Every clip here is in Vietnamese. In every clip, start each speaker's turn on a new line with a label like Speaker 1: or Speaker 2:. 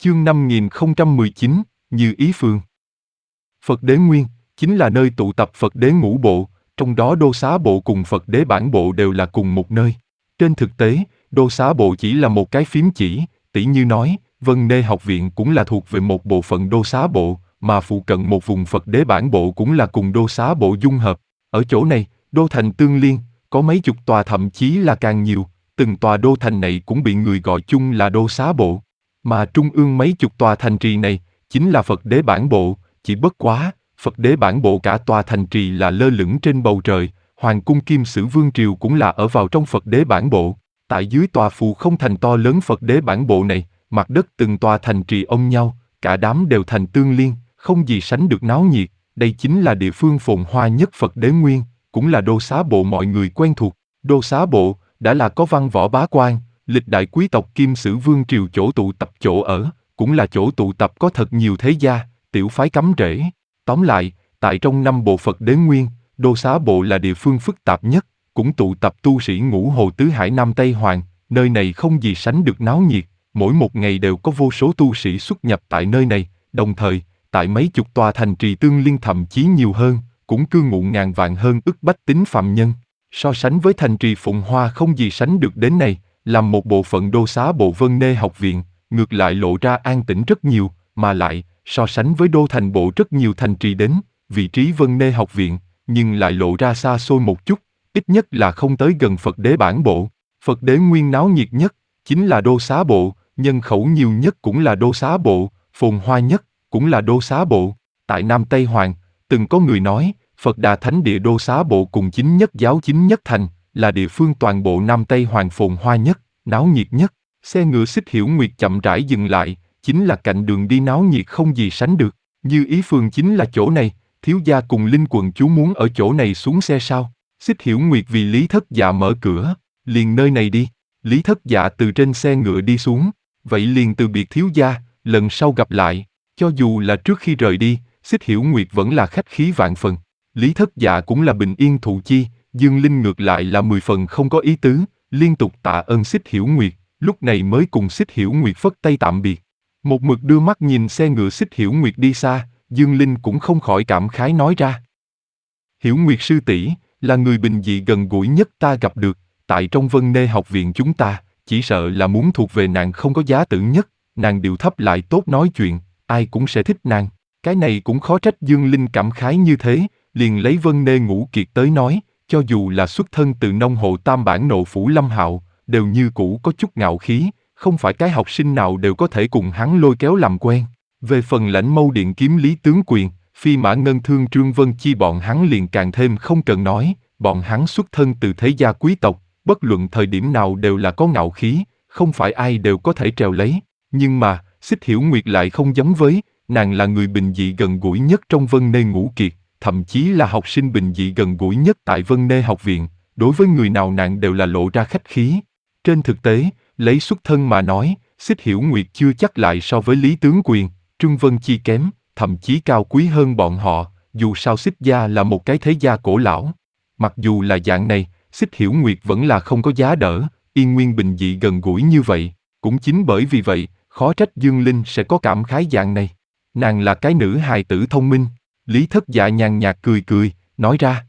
Speaker 1: Chương 5019, Như Ý Phường. Phật Đế Nguyên, chính là nơi tụ tập Phật Đế ngũ bộ, trong đó Đô Xá Bộ cùng Phật Đế Bản Bộ đều là cùng một nơi. Trên thực tế, Đô Xá Bộ chỉ là một cái phím chỉ, tỉ như nói, Vân Nê học viện cũng là thuộc về một bộ phận Đô Xá Bộ, mà phụ cận một vùng Phật Đế Bản Bộ cũng là cùng Đô Xá Bộ dung hợp. Ở chỗ này, đô thành tương liên, có mấy chục tòa thậm chí là càng nhiều, từng tòa đô thành này cũng bị người gọi chung là Đô Xá Bộ. Mà trung ương mấy chục tòa thành trì này, chính là Phật Đế Bản Bộ, chỉ bất quá, Phật Đế Bản Bộ cả tòa thành trì là lơ lửng trên bầu trời, Hoàng cung Kim Sử Vương Triều cũng là ở vào trong Phật Đế Bản Bộ. Tại dưới tòa phù không thành to lớn Phật Đế Bản Bộ này, mặt đất từng tòa thành trì ôm nhau, cả đám đều thành tương liên, không gì sánh được náo nhiệt. Đây chính là địa phương phồn hoa nhất Phật Đế Nguyên, cũng là Đô Xá Bộ mọi người quen thuộc. Đô Xá Bộ đã là có văn võ bá quan, lịch đại quý tộc Kim Sử Vương Triều chỗ tụ tập chỗ ở, cũng là chỗ tụ tập có thật nhiều thế gia, tiểu phái cắm rễ. Tóm lại, tại trong 5 bộ Phật Đế Nguyên, Đô Xá Bộ là địa phương phức tạp nhất, cũng tụ tập tu sĩ ngũ hồ tứ hải Nam Tây Hoàng, nơi này không gì sánh được náo nhiệt, mỗi một ngày đều có vô số tu sĩ xuất nhập tại nơi này, đồng thời, tại mấy chục tòa thành trì tương liên thậm chí nhiều hơn, cũng cư ngụ ngàn vạn hơn ức bách tính phàm nhân. So sánh với thành trì Phụng Hoa không gì sánh được đến này, làm một bộ phận Đô Xá Bộ Vân Nê học viện, ngược lại lộ ra an tĩnh rất nhiều, mà lại, so sánh với đô thành bộ rất nhiều thành trì đến, vị trí Vân Nê học viện, nhưng lại lộ ra xa xôi một chút, ít nhất là không tới gần Phật Đế Bản Bộ. Phật Đế Nguyên náo nhiệt nhất, chính là Đô Xá Bộ, nhân khẩu nhiều nhất cũng là Đô Xá Bộ, phồn hoa nhất, cũng là Đô Xá Bộ. Tại Nam Tây Hoàng, từng có người nói, Phật Đà Thánh Địa Đô Xá Bộ cùng Chính Nhất Giáo Chính Nhất Thành, là địa phương toàn bộ Nam Tây Hoàng phồn hoa nhất, náo nhiệt nhất. Xe ngựa Xích Hiểu Nguyệt chậm rãi dừng lại, chính là cạnh đường đi náo nhiệt không gì sánh được. Như Ý Phường chính là chỗ này, thiếu gia cùng Linh quận chúa muốn ở chỗ này xuống xe sao? Xích Hiểu Nguyệt vì Lý Thất Dạ mở cửa, liền nơi này đi. Lý Thất Dạ từ trên xe ngựa đi xuống, vậy liền từ biệt thiếu gia, lần sau gặp lại. Cho dù là trước khi rời đi, Xích Hiểu Nguyệt vẫn là khách khí vạn phần. Lý Thất Dạ cũng là bình yên thụ chi, Dương Linh ngược lại là 10 phần không có ý tứ, liên tục tạ ơn Xích Hiểu Nguyệt, lúc này mới cùng Xích Hiểu Nguyệt phất tay tạm biệt. Một mực đưa mắt nhìn xe ngựa Xích Hiểu Nguyệt đi xa, Dương Linh cũng không khỏi cảm khái nói ra. Hiểu Nguyệt sư tỷ là người bình dị gần gũi nhất ta gặp được, tại trong Vân Nê học viện chúng ta, chỉ sợ là muốn thuộc về nàng không có giá tử nhất, nàng điệu thấp lại tốt nói chuyện, ai cũng sẽ thích nàng. Cái này cũng khó trách Dương Linh cảm khái như thế, liền lấy Vân Nê Ngũ Kiệt tới nói, cho dù là xuất thân từ nông hộ tam bản nộ phủ Lâm Hạo, đều như cũ có chút ngạo khí, không phải cái học sinh nào đều có thể cùng hắn lôi kéo làm quen. Về phần Lãnh Mâu Điện kiếm lý tướng quyền, Phi Mã Ngân Thương Trương Vân Chi bọn hắn liền càng thêm không cần nói, bọn hắn xuất thân từ thế gia quý tộc, bất luận thời điểm nào đều là có ngạo khí, không phải ai đều có thể trèo lấy. Nhưng mà, Xích Hiểu Nguyệt lại không giống với, nàng là người bình dị gần gũi nhất trong Vân Nê Ngũ Kiệt, thậm chí là học sinh bình dị gần gũi nhất tại Vân Nê học viện, đối với người nào nàng đều là lộ ra khách khí. Trên thực tế, lấy xuất thân mà nói, Xích Hiểu Nguyệt chưa chắc lại so với Lý Tướng Quyền, Trương Vân Chi kém, thậm chí cao quý hơn bọn họ, dù sao Xích gia là một cái thế gia cổ lão. Mặc dù là dạng này, Xích Hiểu Nguyệt vẫn là không có giá đỡ, yên nguyên bình dị gần gũi như vậy, cũng chính bởi vì vậy, khó trách Dương Linh sẽ có cảm khái dạng này. Nàng là cái nữ hài tử thông minh. Lý Thất Dạ nhàn nhạt cười cười, nói ra.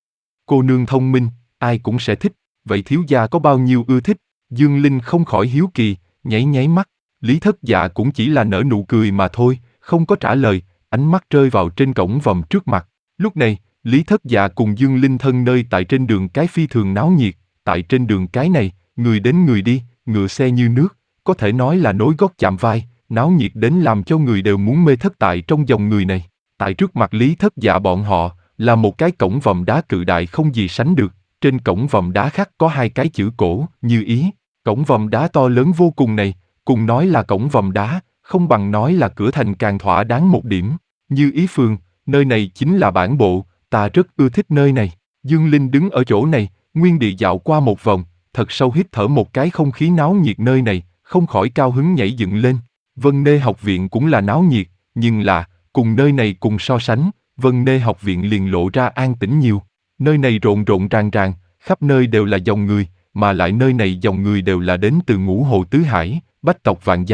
Speaker 1: Cô nương thông minh, ai cũng sẽ thích, vậy thiếu gia có bao nhiêu ưa thích? Dương Linh không khỏi hiếu kỳ, nháy nháy mắt. Lý Thất Dạ cũng chỉ là nở nụ cười mà thôi, không có trả lời, ánh mắt rơi vào trên cổng vòm trước mặt. Lúc này, Lý Thất Dạ cùng Dương Linh thân nơi tại trên đường cái phi thường náo nhiệt, tại trên đường cái này, người đến người đi, ngựa xe như nước, có thể nói là nối gót chạm vai, náo nhiệt đến làm cho người đều muốn mê thất tại trong dòng người này. Tại trước mặt Lý Thất Dạ bọn họ, là một cái cổng vòm đá cự đại không gì sánh được, trên cổng vòm đá khắc có 2 cái chữ cổ, Như Ý. Cổng vòm đá to lớn vô cùng này, cùng nói là cổng vòm đá, không bằng nói là cửa thành càng thỏa đáng một điểm. Như Ý Phường, nơi này chính là bản bộ, ta rất ưa thích nơi này. Dương Linh đứng ở chỗ này, nguyên địa dạo qua một vòng, thật sâu hít thở một cái không khí náo nhiệt nơi này, không khỏi cao hứng nhảy dựng lên. Vân Nê học viện cũng là náo nhiệt, nhưng là, cùng nơi này cùng so sánh, Vân Nê học viện liền lộ ra an tĩnh nhiều. Nơi này rộn rộn ràng ràng, khắp nơi đều là dòng người, mà lại nơi này dòng người đều là đến từ ngũ hồ tứ hải, bách tộc vạn giáo,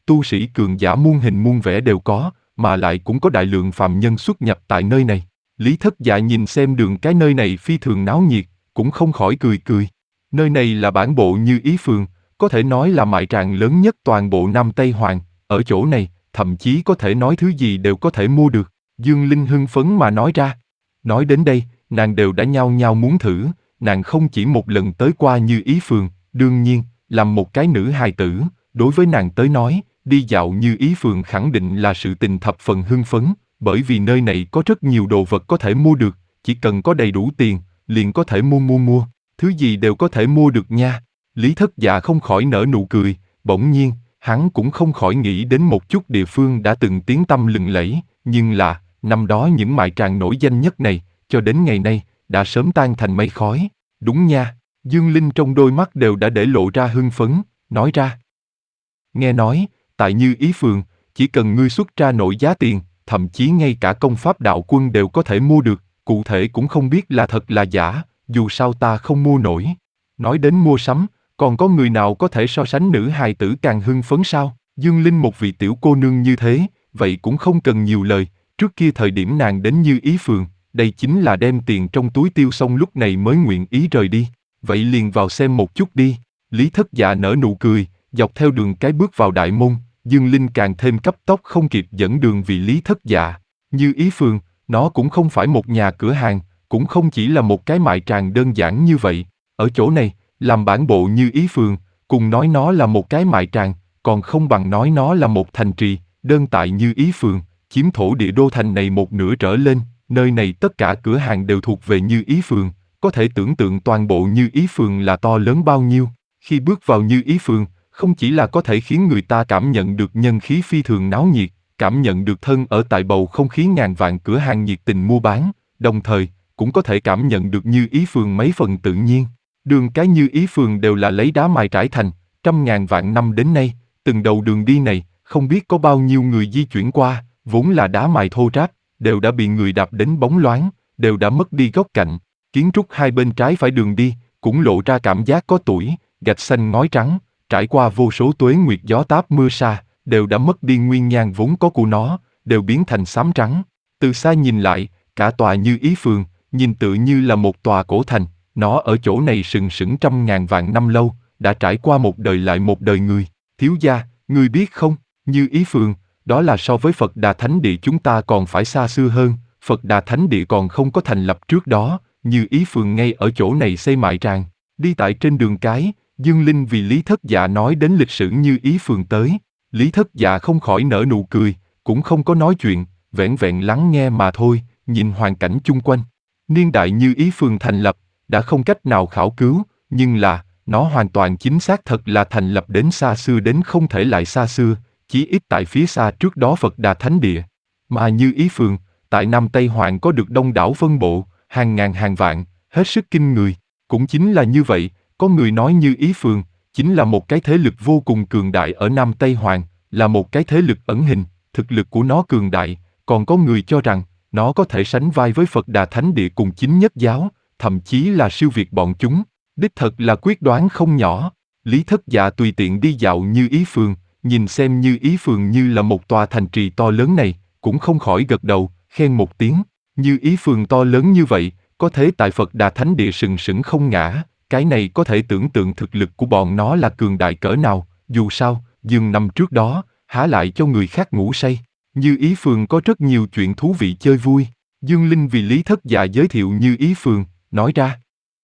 Speaker 1: tu sĩ cường giả muôn hình muôn vẻ đều có, mà lại cũng có đại lượng phàm nhân xuất nhập tại nơi này. Lý Thất Dạ nhìn xem đường cái nơi này phi thường náo nhiệt, cũng không khỏi cười cười. Nơi này là bản bộ Như Ý Phường, có thể nói là mại tràng lớn nhất toàn bộ Nam Tây Hoàng, ở chỗ này, thậm chí có thể nói thứ gì đều có thể mua được. Dương Linh hưng phấn mà nói ra. Nói đến đây, nàng đều đã nhao nhao muốn thử, nàng không chỉ một lần tới qua Như Ý Phường, đương nhiên, làm một cái nữ hài tử, đối với nàng tới nói, đi dạo Như Ý Phường khẳng định là sự tình thập phần hưng phấn, bởi vì nơi này có rất nhiều đồ vật có thể mua được, chỉ cần có đầy đủ tiền, liền có thể mua, thứ gì đều có thể mua được nha. Lý Thất Dạ không khỏi nở nụ cười, bỗng nhiên, hắn cũng không khỏi nghĩ đến một chút địa phương đã từng tiếng tăm lừng lẫy, nhưng là, năm đó những mại tràng nổi danh nhất này, cho đến ngày nay, đã sớm tan thành mây khói. Đúng nha, Dương Linh trong đôi mắt đều đã để lộ ra hưng phấn, nói ra. Nghe nói, tại Như Ý Phường, chỉ cần ngươi xuất ra nổi giá tiền, thậm chí ngay cả công pháp đạo quân đều có thể mua được, cụ thể cũng không biết là thật là giả, dù sao ta không mua nổi. Nói đến mua sắm, còn có người nào có thể so sánh nữ hài tử càng hưng phấn sao? Dương Linh một vị tiểu cô nương như thế, vậy cũng không cần nhiều lời, trước kia thời điểm nàng đến Như Ý Phường, đây chính là đem tiền trong túi tiêu xong lúc này mới nguyện ý rời đi. Vậy liền vào xem một chút đi. Lý Thất Dạ nở nụ cười, dọc theo đường cái bước vào đại môn, Dương Linh càng thêm cấp tốc không kịp dẫn đường vì Lý Thất Dạ. Như Ý Phường, nó cũng không phải một nhà cửa hàng, cũng không chỉ là một cái mại tràng đơn giản như vậy. Ở chỗ này, làm bản bộ Như Ý Phường, cùng nói nó là một cái mại tràng, còn không bằng nói nó là một thành trì, đơn tại Như Ý Phường, chiếm thổ địa đô thành này một nửa trở lên, nơi này tất cả cửa hàng đều thuộc về Như Ý Phường, có thể tưởng tượng toàn bộ Như Ý Phường là to lớn bao nhiêu. Khi bước vào Như Ý Phường, không chỉ là có thể khiến người ta cảm nhận được nhân khí phi thường náo nhiệt, cảm nhận được thân ở tại bầu không khí ngàn vạn cửa hàng nhiệt tình mua bán, đồng thời, cũng có thể cảm nhận được Như Ý Phường mấy phần tự nhiên. Đường cái Như Ý Phường đều là lấy đá mài trải thành, trăm ngàn vạn năm đến nay, từng đầu đường đi này, không biết có bao nhiêu người di chuyển qua, vốn là đá mài thô ráp, đều đã bị người đạp đến bóng loáng, đều đã mất đi góc cạnh. Kiến trúc hai bên trái phải đường đi, cũng lộ ra cảm giác có tuổi, gạch xanh ngói trắng, trải qua vô số tuế nguyệt gió táp mưa sa, đều đã mất đi nguyên nhan vốn có của nó, đều biến thành xám trắng. Từ xa nhìn lại, cả tòa Như Ý Phường, nhìn tựa như là một tòa cổ thành, nó ở chỗ này sừng sững trăm ngàn vạn năm lâu, đã trải qua một đời lại một đời người. Thiếu gia, ngươi biết không, Như Ý Phường, đó là so với Phật Đà Thánh Địa chúng ta còn phải xa xưa hơn, Phật Đà Thánh Địa còn không có thành lập trước đó, Như Ý Phường ngay ở chỗ này xây mại tràng. Đi tại trên đường cái, Dương Linh vì Lý Thất Dạ nói đến lịch sử Như Ý Phường tới. Lý Thất Dạ không khỏi nở nụ cười, cũng không có nói chuyện, vẻn vẹn lắng nghe mà thôi, nhìn hoàn cảnh chung quanh. Niên đại Như Ý Phường thành lập, đã không cách nào khảo cứu, nhưng là, nó hoàn toàn chính xác thật là thành lập đến xa xưa đến không thể lại xa xưa, chí ít tại phía xa trước đó Phật Đà Thánh Địa. Mà Như Ý Phường, tại Nam Tây Hoàng có được đông đảo phân bộ, hàng ngàn hàng vạn, hết sức kinh người. Cũng chính là như vậy, có người nói Như Ý Phường, chính là một cái thế lực vô cùng cường đại ở Nam Tây Hoàng, là một cái thế lực ẩn hình, thực lực của nó cường đại, còn có người cho rằng, nó có thể sánh vai với Phật Đà Thánh Địa cùng chính nhất giáo, thậm chí là siêu việt bọn chúng, đích thật là quyết đoán không nhỏ. Lý Thất Dạ tùy tiện đi dạo Như Ý Phường, nhìn xem Như Ý Phường như là một tòa thành trì to lớn này, cũng không khỏi gật đầu, khen một tiếng. Như Ý Phường to lớn như vậy, có thế tại Phật Đà Thánh Địa sừng sững không ngã, cái này có thể tưởng tượng thực lực của bọn nó là cường đại cỡ nào, dù sao, giường nằm trước đó, há lại cho người khác ngủ say. Như Ý Phường có rất nhiều chuyện thú vị chơi vui. Dương Linh vì Lý Thất Dạ giới thiệu Như Ý Phường, nói ra.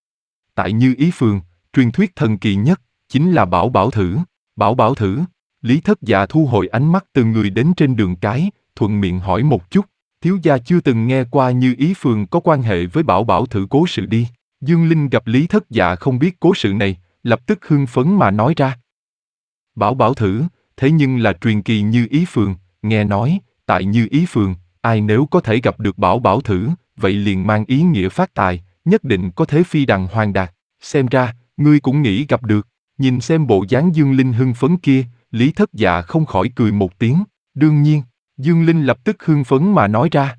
Speaker 1: Tại Như Ý Phường, truyền thuyết thần kỳ nhất, chính là Bảo Bảo Thử. Bảo Bảo Thử, Lý Thất Dạ thu hồi ánh mắt từ người đến trên đường cái, thuận miệng hỏi một chút. Thiếu gia chưa từng nghe qua Như Ý Phường có quan hệ với Bảo Bảo Thử cố sự đi. Dương Linh gặp Lý Thất Dạ không biết cố sự này, lập tức hưng phấn mà nói ra. Bảo Bảo Thử, thế nhưng là truyền kỳ Như Ý Phường, nghe nói, tại Như Ý Phường, ai nếu có thể gặp được Bảo Bảo Thử, vậy liền mang ý nghĩa phát tài, nhất định có thế phi đằng hoàng đạt. Xem ra, ngươi cũng nghĩ gặp được. Nhìn xem bộ dáng Dương Linh hưng phấn kia, Lý Thất Dạ không khỏi cười một tiếng. Đương nhiên, Dương Linh lập tức hưng phấn mà nói ra.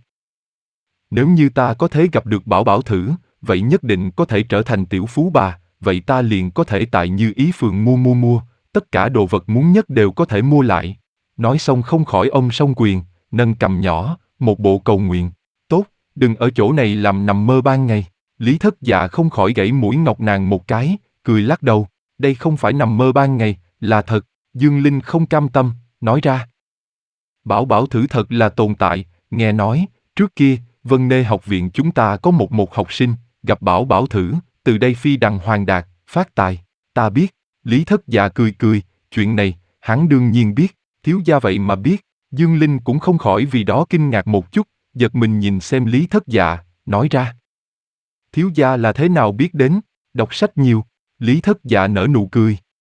Speaker 1: Nếu như ta có thể gặp được Bảo Bảo Thử, vậy nhất định có thể trở thành tiểu phú bà, vậy ta liền có thể tại Như Ý Phường mua, tất cả đồ vật muốn nhất đều có thể mua lại. Nói xong không khỏi ông song quyền, nâng cầm nhỏ, một bộ cầu nguyện. Tốt, đừng ở chỗ này làm nằm mơ ban ngày. Lý Thất Dạ không khỏi gãy mũi ngọc nàng một cái, cười lắc đầu. Đây không phải nằm mơ ban ngày, là thật. Dương Linh không cam tâm, nói ra. Bảo Bảo thử thật là tồn tại, nghe nói, trước kia, Vân Nê học viện chúng ta có một học sinh, gặp Bảo Bảo thử, từ đây phi đằng hoàng đạt, phát tài. Ta biết, Lý Thất Dạ cười cười, chuyện này, hắn đương nhiên biết, thiếu gia vậy mà biết. Dương Linh cũng không khỏi vì đó kinh ngạc một chút, giật mình nhìn xem Lý Thất Dạ, nói ra. Thiếu gia là thế nào biết đến, đọc sách nhiều. Lý Thất Dạ nở nụ cười.